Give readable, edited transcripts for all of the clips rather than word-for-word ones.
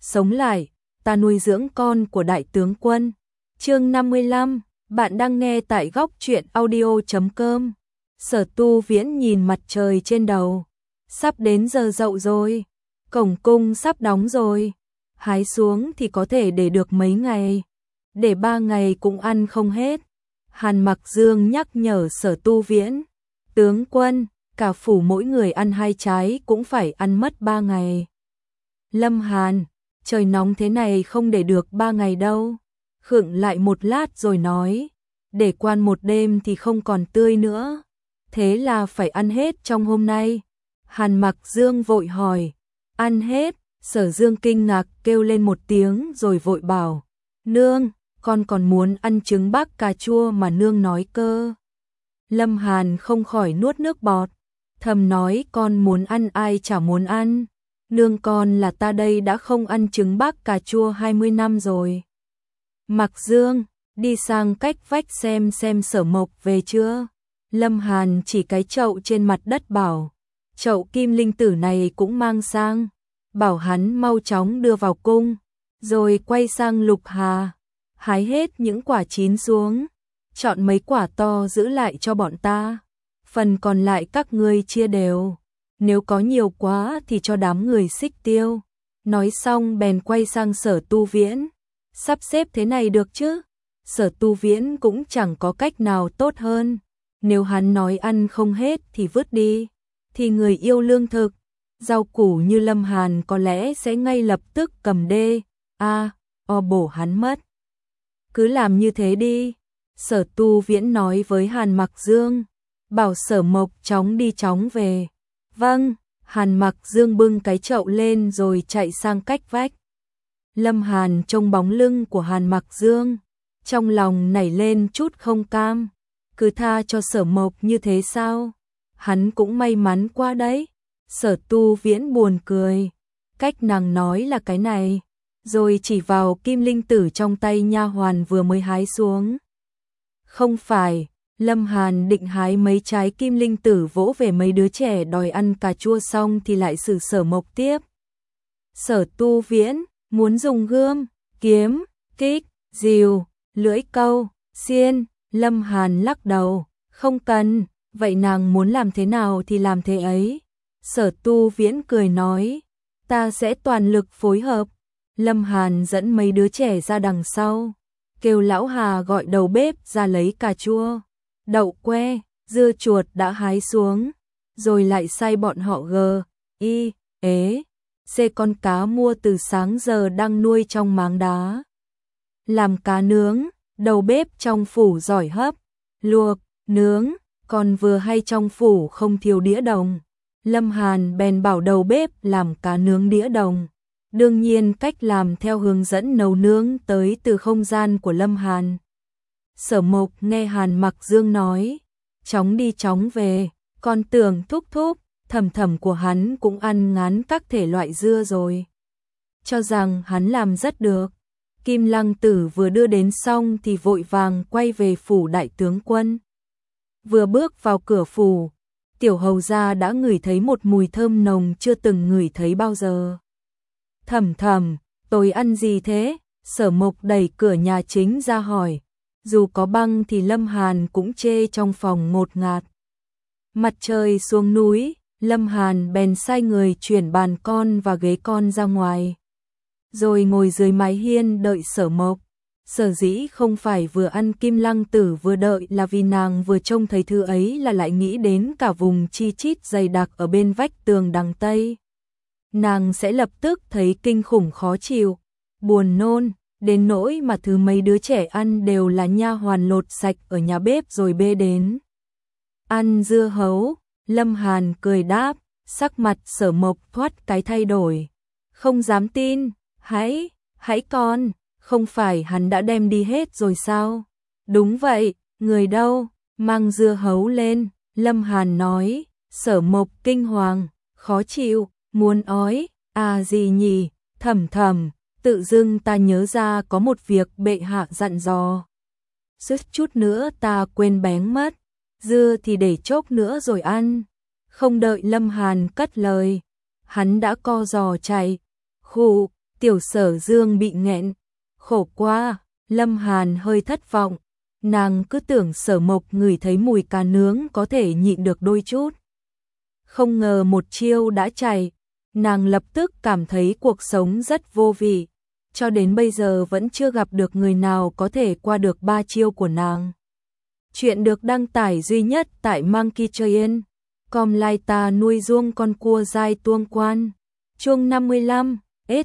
sống lại, ta nuôi dưỡng con của đại tướng quân. Chương 55, bạn đang nghe tại góc truyện audio.com. Sở Tu Viễn nhìn mặt trời trên đầu, sắp đến giờ dậu rồi, cổng cung sắp đóng rồi, hái xuống thì có thể để được mấy ngày, để 3 ngày cũng ăn không hết. Hàn Mặc Dương nhắc nhở Sở Tu Viễn, tướng quân, cả phủ mỗi người ăn 2 trái cũng phải ăn mất 3 ngày. Lâm Hàn, trời nóng thế này không để được 3 ngày đâu. Khựng lại một lát rồi nói, để quan một đêm thì không còn tươi nữa, thế là phải ăn hết trong hôm nay. Hàn Mặc Dương vội hỏi, ăn hết? Sở Dương kinh ngạc kêu lên một tiếng rồi vội bảo, nương, con còn muốn ăn trứng bắc cà chua mà nương nói cơ. Lâm Hàn không khỏi nuốt nước bọt, thầm nói con muốn ăn ai chả muốn ăn, nương con là ta đây đã không ăn trứng bắc cà chua 20 năm rồi. Mặc Dương, đi sang cách vách xem Sở Mộc về chưa. Lâm Hàn chỉ cái chậu trên mặt đất bảo, chậu kim linh tử này cũng mang sang, bảo hắn mau chóng đưa vào cung, rồi quay sang Lục Hà, hái hết những quả chín xuống, chọn mấy quả to giữ lại cho bọn ta, phần còn lại các ngươi chia đều, nếu có nhiều quá thì cho đám người Xích Tiêu. Nói xong bèn quay sang Sở Tu Viễn, sắp xếp thế này được chứ? Sở Tu Viễn cũng chẳng có cách nào tốt hơn, nếu hắn nói ăn không hết thì vứt đi, thì người yêu lương thực, rau củ như Lâm Hàn có lẽ sẽ ngay lập tức cầm đê, bổ hắn mất. Cứ làm như thế đi, Sở Tu Viễn nói với Hàn Mặc Dương, bảo Sở Mộc chóng đi chóng về. Vâng, Hàn Mặc Dương bưng cái chậu lên rồi chạy sang cách vách. Lâm Hàn trông bóng lưng của Hàn Mặc Dương, trong lòng nảy lên chút không cam, cứ tha cho Sở Mộc như thế sao? Hắn cũng may mắn quá đấy. Sở Tu Viễn buồn cười, cách nàng nói là cái này, rồi chỉ vào kim linh tử trong tay nha hoàn vừa mới hái xuống. Không phải, Lâm Hàn định hái mấy trái kim linh tử vỗ về mấy đứa trẻ đòi ăn cà chua xong thì lại xử Sở Mộc tiếp. Sở Tu Viễn muốn dùng gươm, kiếm, kích, rìu, lưỡi câu, xiên. Lâm Hàn lắc đầu, không cần, vậy nàng muốn làm thế nào thì làm thế ấy. Sở Tu Viễn cười nói, ta sẽ toàn lực phối hợp. Lâm Hàn dẫn mấy đứa trẻ ra đằng sau, kêu lão Hà gọi đầu bếp ra lấy cà chua, đậu que, dưa chuột đã hái xuống, rồi lại sai bọn họ con cá mua từ sáng giờ đang nuôi trong máng đá. Làm cá nướng, đầu bếp trong phủ giỏi hấp, luộc, nướng, còn vừa hay trong phủ không thiếu đĩa đồng. Lâm Hàn bèn bảo đầu bếp làm cá nướng đĩa đồng. Đương nhiên cách làm theo hướng dẫn nấu nướng tới từ không gian của Lâm Hàn. Sở Mộc nghe Hàn Mặc Dương nói, chóng đi chóng về, còn tưởng thúc thúc, thầm thầm của hắn cũng ăn ngán các thể loại dưa rồi. Cho rằng hắn làm rất được. Kim Lăng Tử vừa đưa đến xong thì vội vàng quay về phủ đại tướng quân. Vừa bước vào cửa phủ, tiểu hầu gia đã ngửi thấy một mùi thơm nồng chưa từng ngửi thấy bao giờ. Thầm thầm, tôi ăn gì thế? Sở Mộc đẩy cửa nhà chính ra hỏi. Dù có băng thì Lâm Hàn cũng chê trong phòng ngột ngạt. Mặt trời xuống núi, Lâm Hàn bèn sai người chuyển bàn con và ghế con ra ngoài, rồi ngồi dưới mái hiên đợi Sở Mộc. Sở dĩ không phải vừa ăn Kim Lăng Tử vừa đợi là vì nàng vừa trông thấy thứ ấy là lại nghĩ đến cả vùng chi chít dày đặc ở bên vách tường đằng Tây. Nàng sẽ lập tức thấy kinh khủng khó chịu, buồn nôn, đến nỗi mà thứ mấy đứa trẻ ăn đều là nha hoàn lột sạch ở nhà bếp rồi bê đến. Ăn dưa hấu, Lâm Hàn cười đáp, sắc mặt Sở Mộc thoát cái thay đổi. Không dám tin, hãy con, không phải hắn đã đem đi hết rồi sao? Đúng vậy, người đâu, mang dưa hấu lên, Lâm Hàn nói. Sở Mộc kinh hoàng, khó chịu, muốn ói, gì nhỉ, thầm thầm, tự dưng ta nhớ ra có một việc bệ hạ dặn dò. Suýt chút nữa ta quên bén mất, dưa thì để chốc nữa rồi ăn. Không đợi Lâm Hàn cất lời, hắn đã co giò chạy. Khụ, Tiểu Sở Dương bị nghẹn, khổ quá, Lâm Hàn hơi thất vọng, nàng cứ tưởng Sở Mộc ngửi thấy mùi cá nướng có thể nhịn được đôi chút. Không ngờ một chiêu đã chạy, nàng lập tức cảm thấy cuộc sống rất vô vị, cho đến bây giờ vẫn chưa gặp được người nào có thể qua được 3 chiêu của nàng. Chuyện được đăng tải duy nhất tại Monkey Train. Com lai ta nuôi ruông con cua dai tuông quan. Chương 55,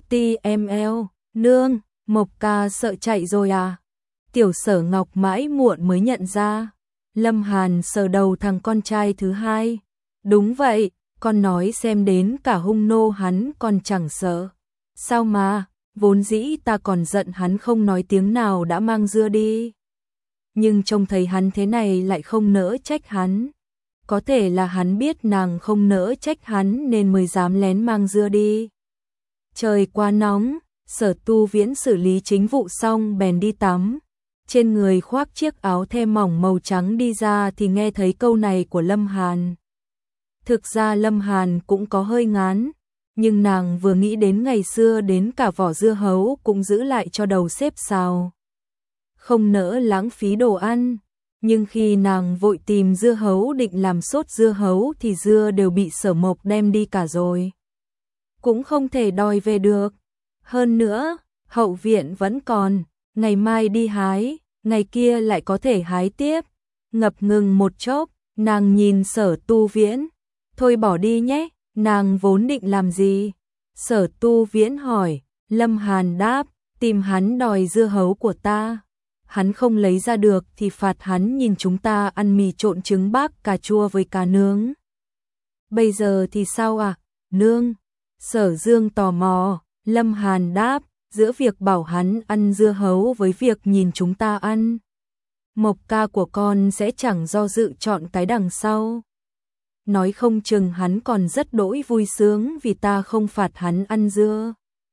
HTML, nương, Mộc ca sợ chạy rồi à? Tiểu Sở Ngọc mãi muộn mới nhận ra. Lâm Hàn sờ đầu thằng con trai thứ hai. Đúng vậy, con nói xem đến cả hung nô hắn còn chẳng sợ. Sao mà, vốn dĩ ta còn giận hắn không nói tiếng nào đã mang dưa đi. Nhưng trông thấy hắn thế này lại không nỡ trách hắn. Có thể là hắn biết nàng không nỡ trách hắn nên mới dám lén mang dưa đi. Trời quá nóng, Sở Tu Viễn xử lý chính vụ xong bèn đi tắm. Trên người khoác chiếc áo the mỏng màu trắng đi ra thì nghe thấy câu này của Lâm Hàn. Thực ra Lâm Hàn cũng có hơi ngán, nhưng nàng vừa nghĩ đến ngày xưa đến cả vỏ dưa hấu cũng giữ lại cho đầu xếp xào. Không nỡ lãng phí đồ ăn, nhưng khi nàng vội tìm dưa hấu định làm sốt dưa hấu thì dưa đều bị Sở Mộc đem đi cả rồi. Cũng không thể đòi về được. Hơn nữa, hậu viện vẫn còn, ngày mai đi hái, ngày kia lại có thể hái tiếp. Ngập ngừng một chốc, nàng nhìn Sở Tu Viễn. Thôi bỏ đi nhé, nàng vốn định làm gì? Sở Tu Viễn hỏi, Lâm Hàn đáp, tìm hắn đòi dưa hấu của ta. Hắn không lấy ra được thì phạt hắn nhìn chúng ta ăn mì trộn trứng bác cà chua với cá nướng. Bây giờ thì sao à, nương? Sở Dương tò mò, Lâm Hàn đáp, giữa việc bảo hắn ăn dưa hấu với việc nhìn chúng ta ăn. Mộc ca của con sẽ chẳng do dự chọn cái đằng sau. Nói không chừng hắn còn rất đỗi vui sướng vì ta không phạt hắn ăn dưa.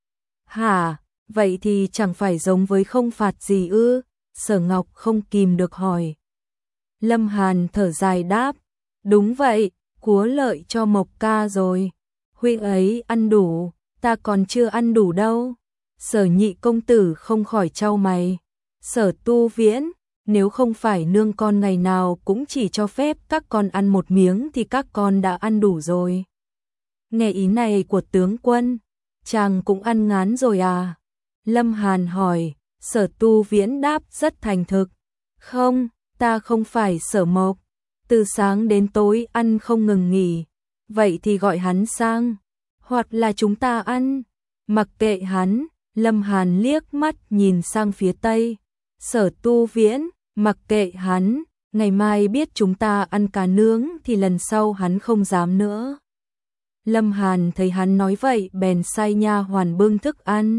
Hả, vậy thì chẳng phải giống với không phạt gì ư? Sở Ngọc không kìm được hỏi. Lâm Hàn thở dài đáp, đúng vậy, cúa lợi cho Mộc ca rồi. Huynh ấy ăn đủ, ta còn chưa ăn đủ đâu. Sở Nhị công tử không khỏi chau mày. Sở Tu Viễn, nếu không phải nương con ngày nào cũng chỉ cho phép các con ăn một miếng thì các con đã ăn đủ rồi. Nghe ý này của tướng quân, chàng cũng ăn ngán rồi à? Lâm Hàn hỏi. Sở Tu Viễn đáp rất thành thực. Không, ta không phải Sở Mộc. Từ sáng đến tối ăn không ngừng nghỉ. Vậy thì gọi hắn sang. Hoặc là chúng ta ăn. Mặc kệ hắn, Lâm Hàn liếc mắt nhìn sang phía tây. Sở Tu Viễn, mặc kệ hắn, ngày mai biết chúng ta ăn cá nướng thì lần sau hắn không dám nữa. Lâm Hàn thấy hắn nói vậy bèn sai nha hoàn bưng thức ăn.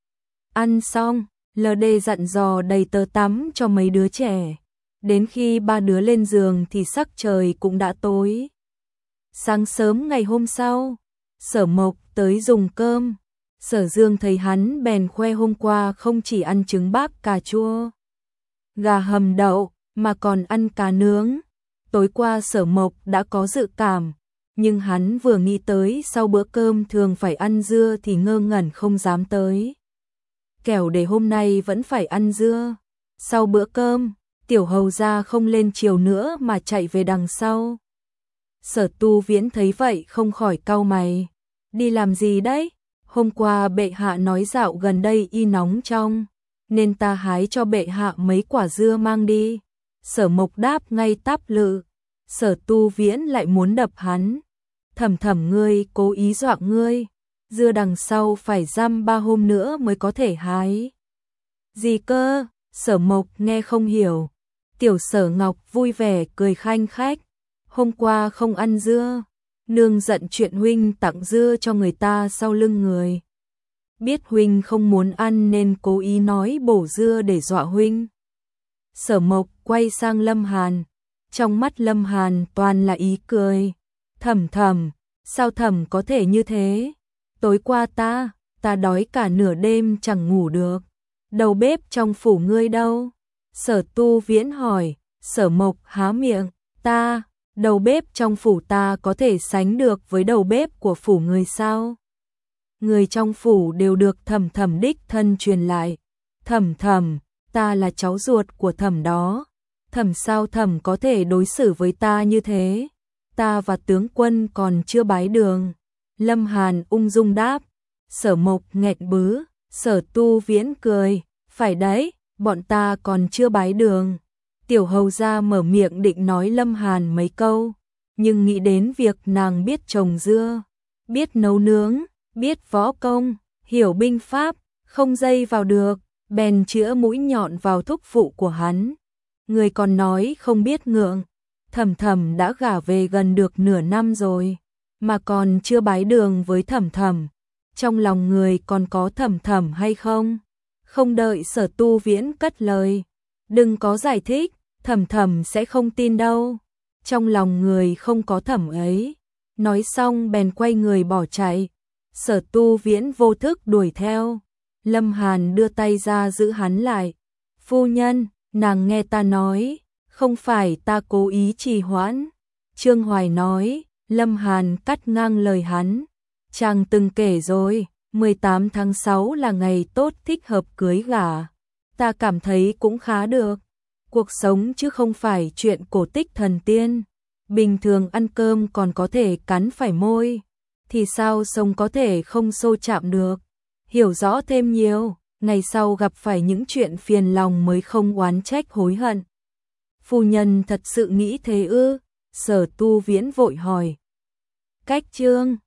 Ăn xong, LD dặn dò đầy tớ tắm cho mấy đứa trẻ. Đến khi 3 đứa lên giường thì sắc trời cũng đã tối. Sáng sớm ngày hôm sau, Sở Mộc tới dùng cơm. Sở Dương thấy hắn bèn khoe hôm qua không chỉ ăn trứng bác cà chua, gà hầm đậu, mà còn ăn cá nướng. Tối qua Sở Mộc đã có dự cảm, nhưng hắn vừa nghĩ tới sau bữa cơm thường phải ăn dưa thì ngơ ngẩn không dám tới. Kẻo để hôm nay vẫn phải ăn dưa. Sau bữa cơm, Tiểu Hầu gia không lên chiều nữa mà chạy về đằng sau. Sở Tu Viễn thấy vậy không khỏi cau mày. Đi làm gì đấy? Hôm qua bệ hạ nói dạo gần đây y nóng trong, nên ta hái cho bệ hạ mấy quả dưa mang đi. Sở Mộc đáp ngay táp lự. Sở Tu Viễn lại muốn đập hắn. Thầm ngươi cố ý dọa ngươi. Dưa đằng sau phải dăm 3 hôm nữa mới có thể hái. Gì cơ? Sở Mộc nghe không hiểu. Tiểu Sở Ngọc vui vẻ cười khanh khách. Hôm qua không ăn dưa, nương giận chuyện huynh tặng dưa cho người ta sau lưng người. Biết huynh không muốn ăn nên cố ý nói bổ dưa để dọa huynh. Sở Mộc quay sang Lâm Hàn. Trong mắt Lâm Hàn toàn là ý cười. Thầm, sao thầm có thể như thế? Tối qua ta đói cả nửa đêm chẳng ngủ được. Đầu bếp trong phủ ngươi đâu? Sở Tu Viễn hỏi. Sở Mộc há miệng. Đầu bếp trong phủ ta có thể sánh được với đầu bếp của phủ người sao? người trong phủ đều được Thẩm Thẩm đích thân truyền lại. Thẩm Thẩm, ta là cháu ruột của Thẩm đó. Thẩm sao Thẩm có thể đối xử với ta như thế? Ta và tướng quân còn chưa bái đường. Lâm Hàn ung dung đáp. Sở Mộc nghẹn bứ, Sở Tu Viễn cười. Phải đấy, bọn ta còn chưa bái đường. Tiểu hầu gia mở miệng định nói Lâm Hàn mấy câu, nhưng nghĩ đến việc nàng biết trồng dưa, biết nấu nướng, biết võ công, hiểu binh pháp, không dây vào được, bèn chĩa mũi nhọn vào thúc phụ của hắn. Người còn nói không biết ngượng, Thẩm Thẩm đã gả về gần được nửa năm rồi, mà còn chưa bái đường với Thẩm Thẩm. Trong lòng người còn có Thẩm Thẩm hay không? Không đợi Sở Tu Viễn cất lời. Đừng có giải thích, Thẩm Thẩm sẽ không tin đâu. Trong lòng người không có Thẩm ấy. Nói xong bèn quay người bỏ chạy. Sở Tu Viễn vô thức đuổi theo. Lâm Hàn đưa tay ra giữ hắn lại. Phu nhân, nàng nghe ta nói, không phải ta cố ý trì hoãn. Trương Hoài nói. Lâm Hàn cắt ngang lời hắn. Chàng từng kể rồi, 18 tháng 6 là ngày tốt thích hợp cưới gả. Ta cảm thấy cũng khá được. Cuộc sống chứ không phải chuyện cổ tích thần tiên. Bình thường ăn cơm còn có thể cắn phải môi, thì sao sống có thể không xô chạm được. Hiểu rõ thêm nhiều, ngày sau gặp phải những chuyện phiền lòng mới không oán trách hối hận. Phu nhân thật sự nghĩ thế ư? Sở Tu Viễn vội hỏi. Cách chương